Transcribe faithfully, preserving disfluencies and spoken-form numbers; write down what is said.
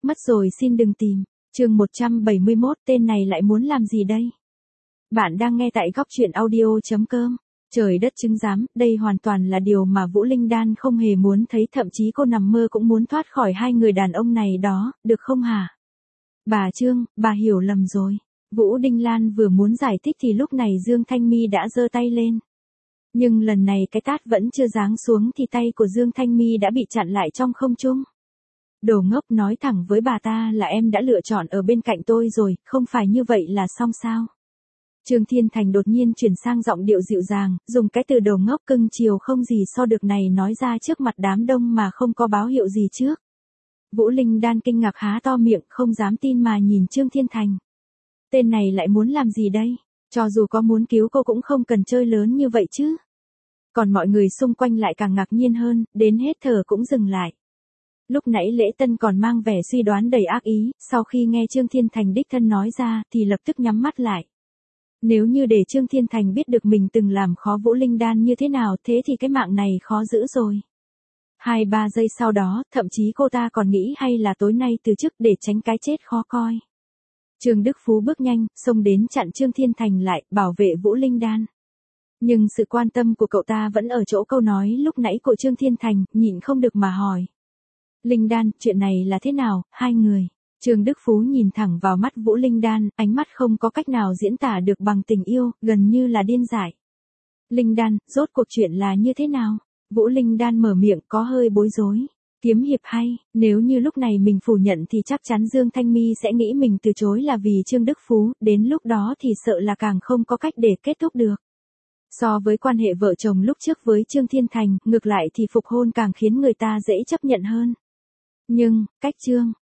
Mất rồi xin đừng tìm. Chương một trăm bảy mươi mốt, tên này lại muốn làm gì đây? Bạn đang nghe tại góc truyện audio chấm com. Trời đất chứng giám, đây hoàn toàn là điều mà Vũ Linh Đan không hề muốn thấy, thậm chí cô nằm mơ cũng muốn thoát khỏi hai người đàn ông này đó, được không hả? Bà Trương, bà hiểu lầm rồi. Vũ Đinh Lan vừa muốn giải thích thì lúc này Dương Thanh Mi đã giơ tay lên. Nhưng lần này cái tát vẫn chưa giáng xuống thì tay của Dương Thanh Mi đã bị chặn lại trong không trung. Đồ ngốc, nói thẳng với bà ta là em đã lựa chọn ở bên cạnh tôi rồi, không phải như vậy là xong sao? Trương Thiên Thành đột nhiên chuyển sang giọng điệu dịu dàng, dùng cái từ đồ ngốc cưng chiều không gì so được này nói ra trước mặt đám đông mà không có báo hiệu gì trước. Vũ Linh Đan kinh ngạc há to miệng, không dám tin mà nhìn Trương Thiên Thành. Tên này lại muốn làm gì đây? Cho dù có muốn cứu cô cũng không cần chơi lớn như vậy chứ. Còn mọi người xung quanh lại càng ngạc nhiên hơn, đến hết thở cũng dừng lại. Lúc nãy Lễ Tân còn mang vẻ suy đoán đầy ác ý, sau khi nghe Trương Thiên Thành đích thân nói ra thì lập tức nhắm mắt lại. Nếu như để Trương Thiên Thành biết được mình từng làm khó Vũ Linh Đan như thế nào thế thì cái mạng này khó giữ rồi. Hai ba giây sau đó, thậm chí cô ta còn nghĩ hay là tối nay từ chức để tránh cái chết khó coi. Trương Đức Phú bước nhanh, xông đến chặn Trương Thiên Thành lại, bảo vệ Vũ Linh Đan. Nhưng sự quan tâm của cậu ta vẫn ở chỗ câu nói lúc nãy của Trương Thiên Thành, nhịn không được mà hỏi. Linh Đan, chuyện này là thế nào, hai người? Trương Đức Phú nhìn thẳng vào mắt Vũ Linh Đan, ánh mắt không có cách nào diễn tả được bằng tình yêu, gần như là điên dại. Linh Đan, rốt cuộc chuyện là như thế nào? Vũ Linh Đan mở miệng có hơi bối rối. Kiếm hiệp hay, nếu như lúc này mình phủ nhận thì chắc chắn Dương Thanh Mi sẽ nghĩ mình từ chối là vì Trương Đức Phú, đến lúc đó thì sợ là càng không có cách để kết thúc được. So với quan hệ vợ chồng lúc trước với Trương Thiên Thành, ngược lại thì phục hôn càng khiến người ta dễ chấp nhận hơn. Nhưng, cách Trương